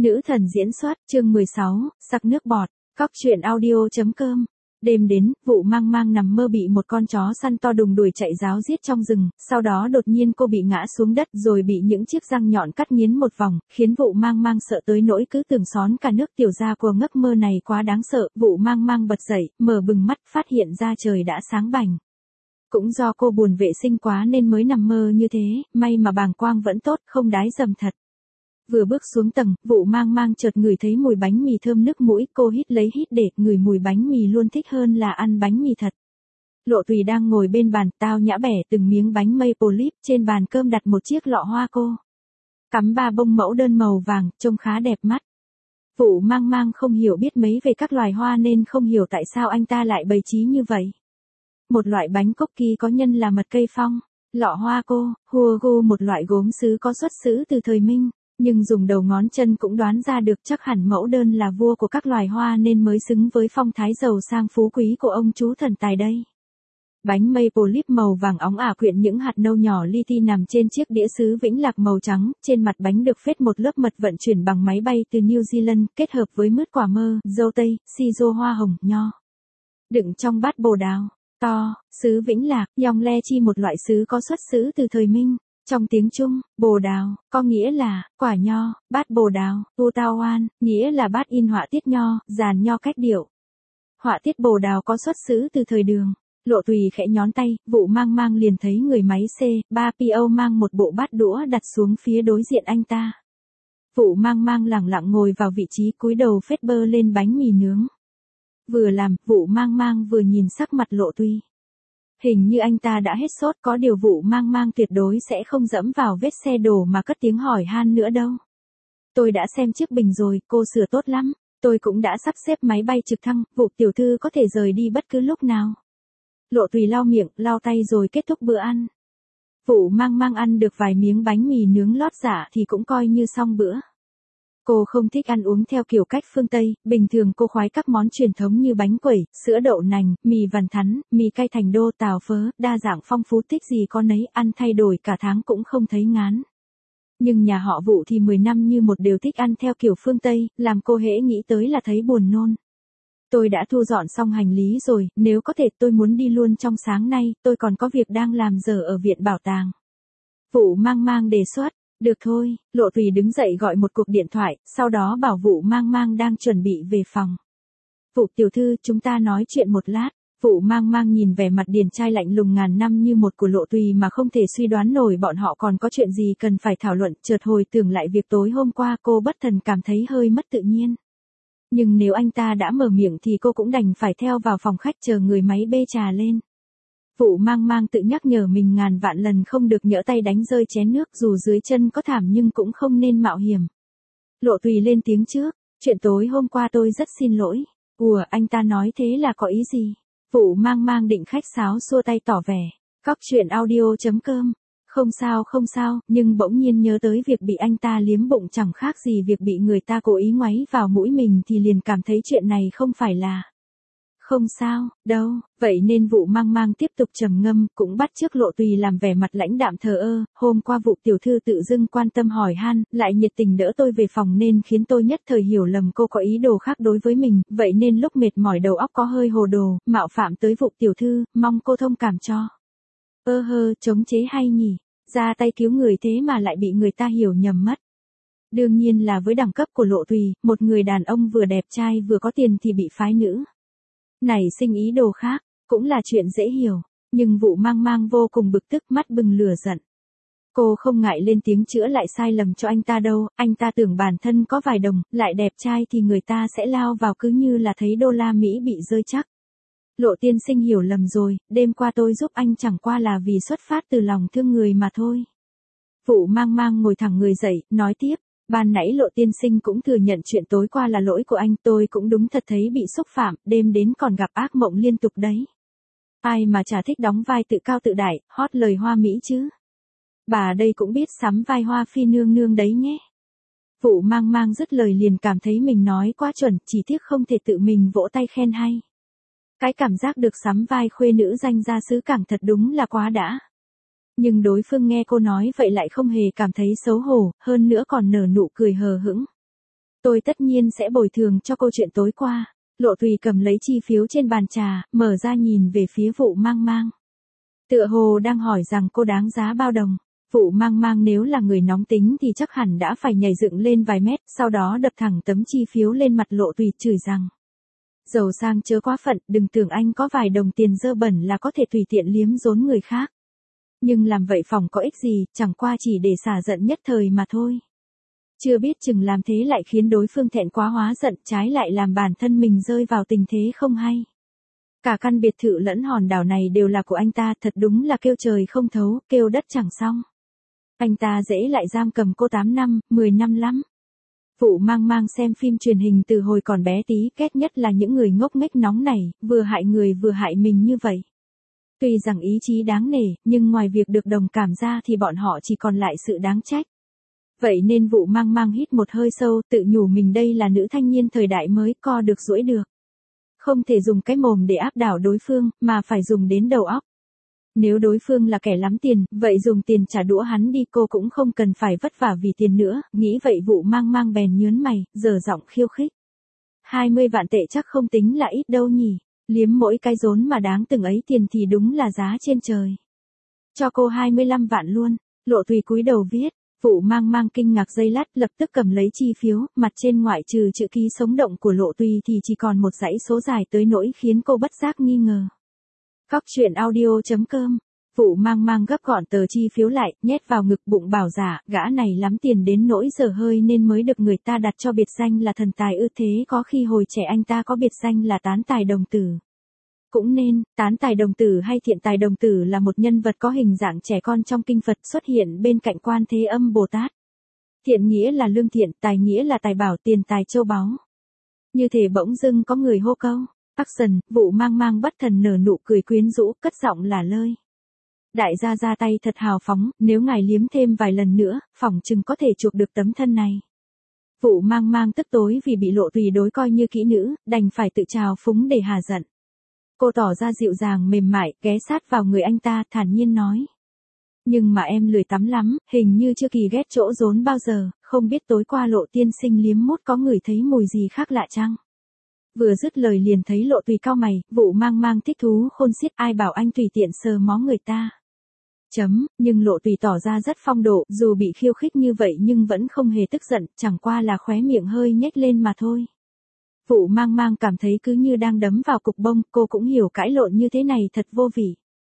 Nữ thần diễn xuất, chương 16, sặc nước bọt, cóc truyện audio.com. Đêm đến, Vụ Mang Mang nằm mơ bị một con chó săn to đùng đuổi chạy ráo giết trong rừng, sau đó đột nhiên cô bị ngã xuống đất rồi bị những chiếc răng nhọn cắt nghiến một vòng, khiến Vụ Mang Mang sợ tới nỗi cứ tưởng xón cả nước. Tiểu gia của giấc mơ này quá đáng sợ. Vụ Mang Mang bật dậy, mở bừng mắt, phát hiện ra trời đã sáng bảnh. Cũng do cô buồn vệ sinh quá nên mới nằm mơ như thế, may mà bàng quang vẫn tốt, không đái dầm thật. Vừa bước xuống tầng, Vụ Mang Mang chợt ngửi thấy mùi bánh mì thơm nức mũi, cô hít lấy hít để ngửi mùi bánh mì luôn thích hơn là ăn bánh mì thật. Lộ Tùy đang ngồi bên bàn, tao nhã bẻ từng miếng bánh maple leaf, trên bàn cơm đặt một chiếc lọ hoa cô. Cắm 3 bông mẫu đơn màu vàng, trông khá đẹp mắt. Vụ Mang Mang không hiểu biết mấy về các loài hoa nên không hiểu tại sao anh ta lại bày trí như vậy. Một loại bánh cookie có nhân là mật cây phong, lọ hoa cô, huogu một loại gốm sứ có xuất xứ từ thời Minh. Nhưng dùng đầu ngón chân cũng đoán ra được chắc hẳn mẫu đơn là vua của các loài hoa nên mới xứng với phong thái giàu sang phú quý của ông chú thần tài đây. Bánh maple leaf màu vàng óng ả quyện những hạt nâu nhỏ li ti nằm trên chiếc đĩa sứ vĩnh lạc màu trắng, trên mặt bánh được phết một lớp mật vận chuyển bằng máy bay từ New Zealand, kết hợp với mứt quả mơ, dâu tây, si-rô hoa hồng, nho. Đựng trong bát bồ đào to, sứ vĩnh lạc, yong le chi một loại sứ có xuất xứ từ thời Minh. Trong tiếng Trung, bồ đào, có nghĩa là, quả nho, bát bồ đào, tu tao oan, nghĩa là bát in họa tiết nho, dàn nho cách điệu. Họa tiết bồ đào có xuất xứ từ thời Đường. Lộ Tùy khẽ nhón tay, Vụ Mang Mang liền thấy người máy C3PO mang một bộ bát đũa đặt xuống phía đối diện anh ta. Vụ Mang Mang lẳng lặng ngồi vào vị trí cúi đầu phết bơ lên bánh mì nướng. Vừa làm, Vụ Mang Mang vừa nhìn sắc mặt Lộ Tùy. Hình như anh ta đã hết sốt, có điều Vụ Mang Mang tuyệt đối sẽ không dẫm vào vết xe đổ mà cất tiếng hỏi han nữa đâu. Tôi đã xem chiếc bình rồi, cô sửa tốt lắm. Tôi cũng đã sắp xếp máy bay trực thăng, Vụ tiểu thư có thể rời đi bất cứ lúc nào. Lộ Tùy lau miệng, lau tay rồi kết thúc bữa ăn. Vụ Mang Mang ăn được vài miếng bánh mì nướng lót dạ thì cũng coi như xong bữa. Cô không thích ăn uống theo kiểu cách phương Tây, bình thường cô khoái các món truyền thống như bánh quẩy, sữa đậu nành, mì vằn thắn, mì cay thành đô, tàu phớ, đa dạng phong phú thích gì có nấy, ăn thay đổi cả tháng cũng không thấy ngán. Nhưng nhà họ Vụ thì 10 năm như một đều thích ăn theo kiểu phương Tây, làm cô hễ nghĩ tới là thấy buồn nôn. Tôi đã thu dọn xong hành lý rồi, nếu có thể tôi muốn đi luôn trong sáng nay, tôi còn có việc đang làm giờ ở viện bảo tàng. Vụ Mang Mang đề xuất. Được thôi, Lộ Tùy đứng dậy gọi một cuộc điện thoại, sau đó bảo Vụ Mang Mang đang chuẩn bị về phòng. Vụ tiểu thư, chúng ta nói chuyện một lát. Vụ Mang Mang nhìn vẻ mặt điển trai lạnh lùng ngàn năm như một của Lộ Tùy mà không thể suy đoán nổi bọn họ còn có chuyện gì cần phải thảo luận, chợt hồi tưởng lại việc tối hôm qua cô bất thần cảm thấy hơi mất tự nhiên. Nhưng nếu anh ta đã mở miệng thì cô cũng đành phải theo vào phòng khách chờ người máy bê trà lên. Vụ Mang Mang tự nhắc nhở mình ngàn vạn lần không được nhỡ tay đánh rơi chén nước, dù dưới chân có thảm nhưng cũng không nên mạo hiểm. Lộ Tùy lên tiếng trước, chuyện tối hôm qua tôi rất xin lỗi. Ủa, anh ta nói thế là có ý gì? Vụ Mang Mang định khách sáo xua tay tỏ vẻ. Cóc truyện audio.com. Không sao, nhưng bỗng nhiên nhớ tới việc bị anh ta liếm bụng chẳng khác gì việc bị người ta cố ý ngoáy vào mũi mình thì liền cảm thấy chuyện này không phải là... Không sao, đâu, vậy nên Vụ Mang Mang tiếp tục trầm ngâm, cũng bắt chước Lộ Tùy làm vẻ mặt lãnh đạm thờ ơ. Hôm qua Vụ tiểu thư tự dưng quan tâm hỏi han, lại nhiệt tình đỡ tôi về phòng nên khiến tôi nhất thời hiểu lầm cô có ý đồ khác đối với mình, vậy nên lúc mệt mỏi đầu óc có hơi hồ đồ, mạo phạm tới Vụ tiểu thư, mong cô thông cảm cho. Chống chế hay nhỉ, ra tay cứu người thế mà lại bị người ta hiểu nhầm mất. Đương nhiên là với đẳng cấp của Lộ Tùy, một người đàn ông vừa đẹp trai vừa có tiền thì bị phái nữ nảy sinh ý đồ khác, cũng là chuyện dễ hiểu, nhưng Vụ Mang Mang vô cùng bực tức, mắt bừng lửa giận. Cô không ngại lên tiếng chữa lại sai lầm cho anh ta đâu, anh ta tưởng bản thân có vài đồng, lại đẹp trai thì người ta sẽ lao vào cứ như là thấy đô la Mỹ bị rơi chắc. Lộ tiên sinh hiểu lầm rồi, đêm qua tôi giúp anh chẳng qua là vì xuất phát từ lòng thương người mà thôi. Vụ Mang Mang ngồi thẳng người dậy, nói tiếp. Ban nãy Lộ tiên sinh cũng thừa nhận chuyện tối qua là lỗi của anh, tôi cũng đúng thật thấy bị xúc phạm, đêm đến còn gặp ác mộng liên tục đấy. Ai mà chả thích đóng vai tự cao tự đại, hót lời hoa mỹ chứ. Bà đây cũng biết sắm vai hoa phi nương nương đấy nhé. Vụ Mang Mang dứt lời liền cảm thấy mình nói quá chuẩn, chỉ tiếc không thể tự mình vỗ tay khen hay. Cái cảm giác được sắm vai khuê nữ danh gia xứ Cảng thật đúng là quá đã. Nhưng đối phương nghe cô nói vậy lại không hề cảm thấy xấu hổ, hơn nữa còn nở nụ cười hờ hững. Tôi tất nhiên sẽ bồi thường cho cô chuyện tối qua. Lộ Tùy cầm lấy chi phiếu trên bàn trà, mở ra nhìn về phía Vụ Mang Mang. Tựa hồ đang hỏi rằng cô đáng giá bao đồng. Vụ Mang Mang nếu là người nóng tính thì chắc hẳn đã phải nhảy dựng lên vài mét, sau đó đập thẳng tấm chi phiếu lên mặt Lộ Tùy chửi rằng. Giàu sang chớ quá phận, đừng tưởng anh có vài đồng tiền dơ bẩn là có thể tùy tiện liếm rốn người khác. Nhưng làm vậy phỏng có ích gì, chẳng qua chỉ để xả giận nhất thời mà thôi. Chưa biết chừng làm thế lại khiến đối phương thẹn quá hóa giận, trái lại làm bản thân mình rơi vào tình thế không hay. Cả căn biệt thự lẫn hòn đảo này đều là của anh ta, thật đúng là kêu trời không thấu, kêu đất chẳng xong. Anh ta dễ lại giam cầm cô 8 năm, 10 năm lắm. Vụ Mang Mang xem phim truyền hình từ hồi còn bé tí, ghét nhất là những người ngốc nghếch nóng này, vừa hại người vừa hại mình như vậy. Tuy rằng ý chí đáng nể, nhưng ngoài việc được đồng cảm ra thì bọn họ chỉ còn lại sự đáng trách. Vậy nên Vụ Mang Mang hít một hơi sâu, tự nhủ mình đây là nữ thanh niên thời đại mới, co được duỗi được. Không thể dùng cái mồm để áp đảo đối phương, mà phải dùng đến đầu óc. Nếu đối phương là kẻ lắm tiền, vậy dùng tiền trả đũa hắn đi, cô cũng không cần phải vất vả vì tiền nữa, nghĩ vậy Vụ Mang Mang bèn nhớn mày, giở giọng khiêu khích. 20 vạn tệ chắc không tính là ít đâu nhỉ, liếm mỗi cái rốn mà đáng từng ấy tiền thì đúng là giá trên trời. Cho cô 25 vạn luôn. Lộ Tùy cúi đầu viết. Vụ Mang Mang kinh ngạc giây lát, lập tức cầm lấy chi phiếu, mặt trên ngoại trừ chữ ký sống động của Lộ Tùy thì chỉ còn một dãy số dài tới nỗi khiến cô bất giác nghi ngờ. Cóc truyện audio.com. Vụ Mang Mang gấp gọn tờ chi phiếu lại, nhét vào ngực bụng bảo giả, gã này lắm tiền đến nỗi dở hơi nên mới được người ta đặt cho biệt danh là thần tài ư, thế có khi hồi trẻ anh ta có biệt danh là tán tài đồng tử. Cũng nên, tán tài đồng tử hay thiện tài đồng tử là một nhân vật có hình dạng trẻ con trong kinh Phật, xuất hiện bên cạnh Quan Thế Âm Bồ Tát. Thiện nghĩa là lương thiện, tài nghĩa là tài bảo, tiền tài châu báu. Như thể bỗng dưng có người hô câu. Action, Vụ Mang Mang bất thần nở nụ cười quyến rũ, cất giọng là lơi. Đại gia ra tay thật hào phóng, nếu ngài liếm thêm vài lần nữa, phỏng chừng có thể chuộc được tấm thân này. Vụ Mang Mang tức tối vì bị Lộ Tùy đối coi như kỹ nữ, đành phải tự trào phúng để hà giận. Cô tỏ ra dịu dàng mềm mại, ghé sát vào người anh ta, thản nhiên nói. Nhưng mà em lười tắm lắm, hình như chưa kỳ ghét chỗ rốn bao giờ, không biết tối qua Lộ tiên sinh liếm mút có ngửi thấy mùi gì khác lạ chăng? Vừa dứt lời liền thấy Lộ Tùy cau mày, Vụ Mang Mang thích thú khôn xiết, ai bảo anh tùy tiện sờ mó người ta. Nhưng Lộ Tùy tỏ ra rất phong độ, dù bị khiêu khích như vậy nhưng vẫn không hề tức giận, chẳng qua là khóe miệng hơi nhếch lên mà thôi. Vụ Mang Mang cảm thấy cứ như đang đấm vào cục bông, cô cũng hiểu cãi lộn như thế này thật vô vị.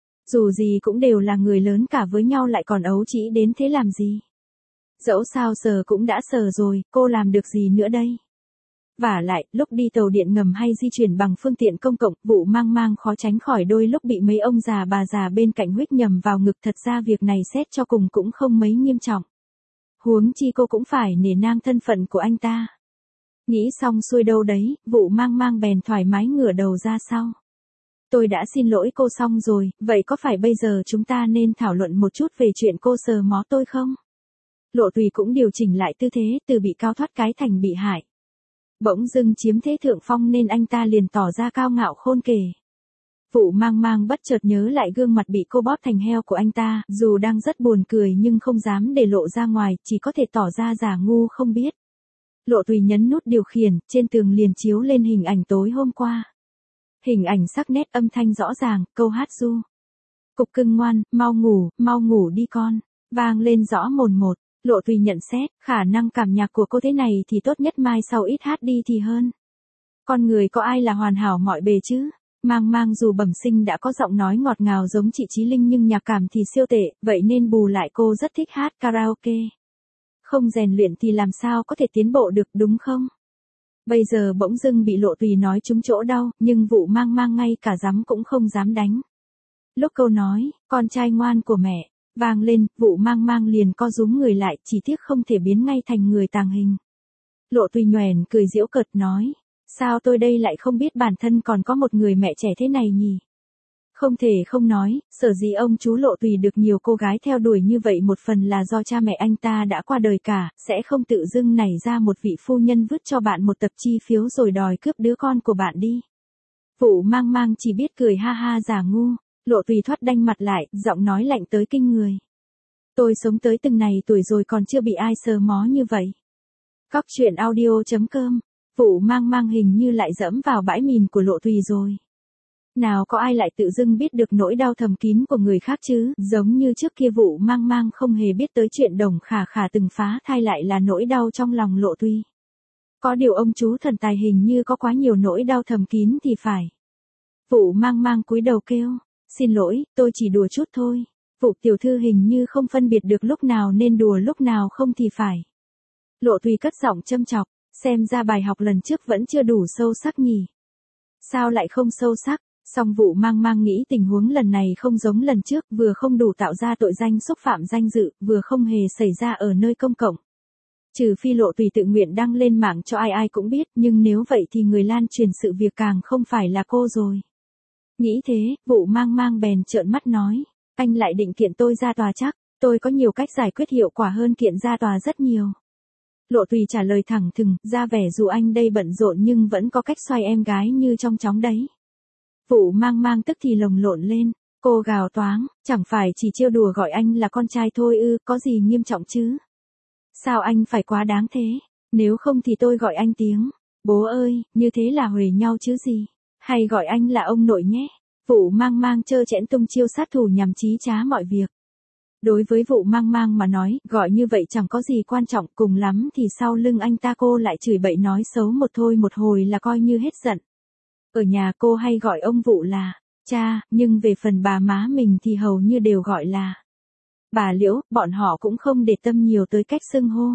Dù gì cũng đều là người lớn cả với nhau lại còn ấu trĩ đến thế làm gì. Dẫu sao sờ cũng đã sờ rồi, cô làm được gì nữa đây. Vả lại, lúc đi tàu điện ngầm hay di chuyển bằng phương tiện công cộng, Vụ Mang Mang khó tránh khỏi đôi lúc bị mấy ông già bà già bên cạnh huých nhầm vào ngực, thật ra việc này xét cho cùng cũng không mấy nghiêm trọng. Huống chi cô cũng phải nể nang thân phận của anh ta. Nghĩ xong xuôi đâu đấy, Vụ Mang Mang bèn thoải mái ngửa đầu ra sau. Tôi đã xin lỗi cô xong rồi, vậy có phải bây giờ chúng ta nên thảo luận một chút về chuyện cô sờ mó tôi không? Lộ Tùy cũng điều chỉnh lại tư thế, từ bị cao thoát cái thành bị hại. Bỗng dưng chiếm thế thượng phong nên anh ta liền tỏ ra cao ngạo khôn kể. Vụ Mang Mang bất chợt nhớ lại gương mặt bị cô bóp thành heo của anh ta, dù đang rất buồn cười nhưng không dám để lộ ra ngoài, chỉ có thể tỏ ra giả ngu không biết. Lộ Tùy nhấn nút điều khiển, trên tường liền chiếu lên hình ảnh tối hôm qua. Hình ảnh sắc nét, âm thanh rõ ràng, câu hát ru. Cục cưng ngoan, mau ngủ đi con, vang lên rõ mồn một. Lộ Tùy nhận xét, khả năng cảm nhạc của cô thế này thì tốt nhất mai sau ít hát đi thì hơn. Con người có ai là hoàn hảo mọi bề chứ? Mang Mang dù bẩm sinh đã có giọng nói ngọt ngào giống chị Chí Linh nhưng nhạc cảm thì siêu tệ, vậy nên bù lại cô rất thích hát karaoke. Không rèn luyện thì làm sao có thể tiến bộ được đúng không? Bây giờ bỗng dưng bị Lộ Tùy nói trúng chỗ đau, nhưng Vụ Mang Mang ngay cả dám cũng không dám đánh. Lúc câu nói, con trai ngoan của mẹ, vang lên, Vụ Mang Mang liền co rúm người lại, chỉ tiếc không thể biến ngay thành người tàng hình. Lộ Tùy nhoẻn cười giễu cợt nói, sao tôi đây lại không biết bản thân còn có một người mẹ trẻ thế này nhỉ? Không thể không nói, sở dĩ ông chú Lộ Tùy được nhiều cô gái theo đuổi như vậy một phần là do cha mẹ anh ta đã qua đời cả, sẽ không tự dưng nảy ra một vị phu nhân vứt cho bạn một tập chi phiếu rồi đòi cướp đứa con của bạn đi. Vụ Mang Mang chỉ biết cười ha ha giả ngu. Lộ Tùy thoát đanh mặt lại, giọng nói lạnh tới kinh người. Tôi sống tới từng này tuổi rồi còn chưa bị ai sờ mó như vậy. Cóc truyện audio.com. Vụ mang mang hình như lại dẫm vào bãi mìn của Lộ Tùy rồi. Nào có ai lại tự dưng biết được nỗi đau thầm kín của người khác chứ, giống như trước kia vụ mang mang không hề biết tới chuyện Đồng Khả Khả từng phá thai lại là nỗi đau trong lòng Lộ Tùy. Có điều ông chú thần tài hình như có quá nhiều nỗi đau thầm kín thì phải. Vụ mang mang cúi đầu kêu, xin lỗi, tôi chỉ đùa chút thôi. Vụ tiểu thư hình như không phân biệt được lúc nào nên đùa lúc nào không thì phải. Lộ Tùy cất giọng châm chọc, xem ra bài học lần trước vẫn chưa đủ sâu sắc nhỉ. Sao lại không sâu sắc? Song vụ mang mang nghĩ tình huống lần này không giống lần trước, vừa không đủ tạo ra tội danh xúc phạm danh dự, vừa không hề xảy ra ở nơi công cộng. Trừ phi Lộ Tùy tự nguyện đăng lên mạng cho ai ai cũng biết, nhưng nếu vậy thì người lan truyền sự việc càng không phải là cô rồi. Nghĩ thế, vụ mang mang bèn trợn mắt nói, anh lại định kiện tôi ra tòa chắc, tôi có nhiều cách giải quyết hiệu quả hơn kiện ra tòa rất nhiều. Lộ Tùy trả lời thẳng thừng, ra vẻ dù anh đây bận rộn nhưng vẫn có cách xoay em gái như trong chóng đấy. Vụ mang mang tức thì lồng lộn lên, cô gào toáng, chẳng phải chỉ trêu đùa gọi anh là con trai thôi ư, có gì nghiêm trọng chứ? Sao anh phải quá đáng thế? Nếu không thì tôi gọi anh tiếng bố ơi, như thế là huề nhau chứ gì? Hay gọi anh là ông nội nhé? Vụ mang mang trơ trẽn tung chiêu sát thủ nhằm chí trá mọi việc. Đối với vụ mang mang mà nói, gọi như vậy chẳng có gì quan trọng, cùng lắm thì sau lưng anh ta cô lại chửi bậy nói xấu một thôi một hồi là coi như hết giận. Ở nhà cô hay gọi ông vụ là cha, nhưng về phần bà má mình thì hầu như đều gọi là bà Liễu, bọn họ cũng không để tâm nhiều tới cách xưng hô.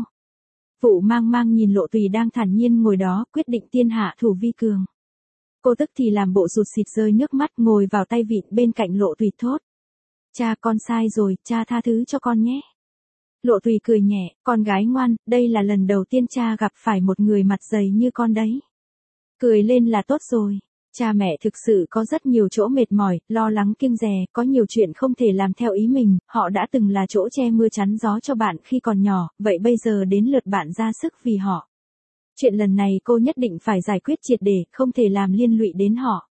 Vụ mang mang nhìn Lộ Tùy đang thản nhiên ngồi đó, quyết định tiên hạ thủ vi cường. Cô tức thì làm bộ sụt sịt rơi nước mắt, ngồi vào tay vịn bên cạnh Lộ Tùy thốt. Cha, con sai rồi, cha tha thứ cho con nhé. Lộ Tùy cười nhẹ, con gái ngoan, đây là lần đầu tiên cha gặp phải một người mặt dày như con đấy. Cười lên là tốt rồi. Cha mẹ thực sự có rất nhiều chỗ mệt mỏi, lo lắng kiêng dè, có nhiều chuyện không thể làm theo ý mình, họ đã từng là chỗ che mưa chắn gió cho bạn khi còn nhỏ, vậy bây giờ đến lượt bạn ra sức vì họ. Chuyện lần này cô nhất định phải giải quyết triệt để, không thể làm liên lụy đến họ.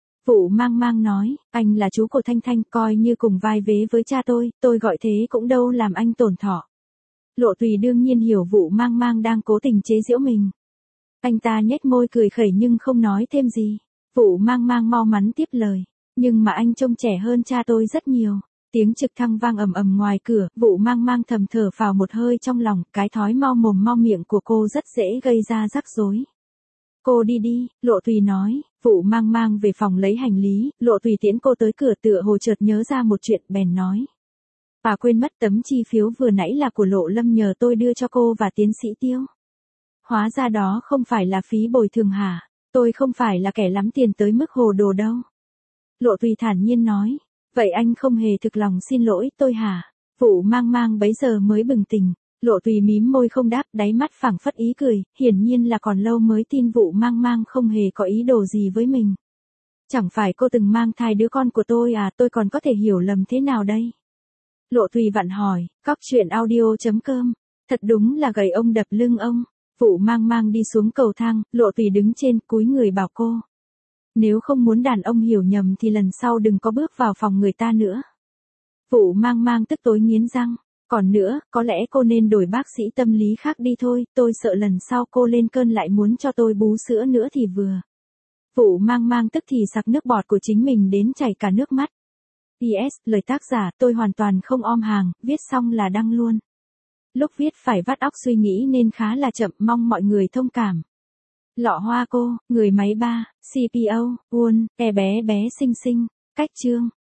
Vụ mang mang nói, anh là chú của Thanh Thanh, coi như cùng vai vế với cha tôi gọi thế cũng đâu làm anh tổn thọ. Lộ Tùy đương nhiên hiểu vụ mang mang đang cố tình chế giễu mình. Anh ta nhếch môi cười khẩy nhưng không nói thêm gì. Vụ mang mang mau mắn tiếp lời, nhưng mà anh trông trẻ hơn cha tôi rất nhiều. Tiếng trực thăng vang ầm ầm ngoài cửa, vụ mang mang thầm thở phào một hơi trong lòng, cái thói mau mồm mau miệng của cô rất dễ gây ra rắc rối. Cô đi đi, Lộ Tùy nói, vụ mang mang về phòng lấy hành lý, Lộ Tùy tiễn cô tới cửa tựa hồ chợt nhớ ra một chuyện bèn nói. Bà quên mất tấm chi phiếu vừa nãy là của Lộ Lâm nhờ tôi đưa cho cô và tiến sĩ Tiêu. Hóa ra đó không phải là phí bồi thường hả? Tôi không phải là kẻ lắm tiền tới mức hồ đồ đâu. Lộ Tùy thản nhiên nói, vậy anh không hề thực lòng xin lỗi tôi hả? Vụ mang mang bấy giờ mới bừng tỉnh. Lộ Tùy mím môi không đáp, đáy mắt phảng phất ý cười, hiển nhiên là còn lâu mới tin vụ mang mang không hề có ý đồ gì với mình. Chẳng phải cô từng mang thai đứa con của tôi à, tôi còn có thể hiểu lầm thế nào đây? Lộ Tùy vặn hỏi, cóc truyện audio.com, thật đúng là gầy ông đập lưng ông. Vụ mang mang đi xuống cầu thang, Lộ Tùy đứng trên, cúi người bảo cô. Nếu không muốn đàn ông hiểu nhầm thì lần sau đừng có bước vào phòng người ta nữa. Vụ mang mang tức tối nghiến răng. Còn nữa, có lẽ cô nên đổi bác sĩ tâm lý khác đi thôi, tôi sợ lần sau cô lên cơn lại muốn cho tôi bú sữa nữa thì vừa. Vụ mang mang tức thì sặc nước bọt của chính mình đến chảy cả nước mắt. PS, lời tác giả, tôi hoàn toàn không om hàng, viết xong là đăng luôn. Lúc viết phải vắt óc suy nghĩ nên khá là chậm, mong mọi người thông cảm. Lọ hoa cô, người máy 3, CPO, Won, bé bé xinh xinh, cách chương.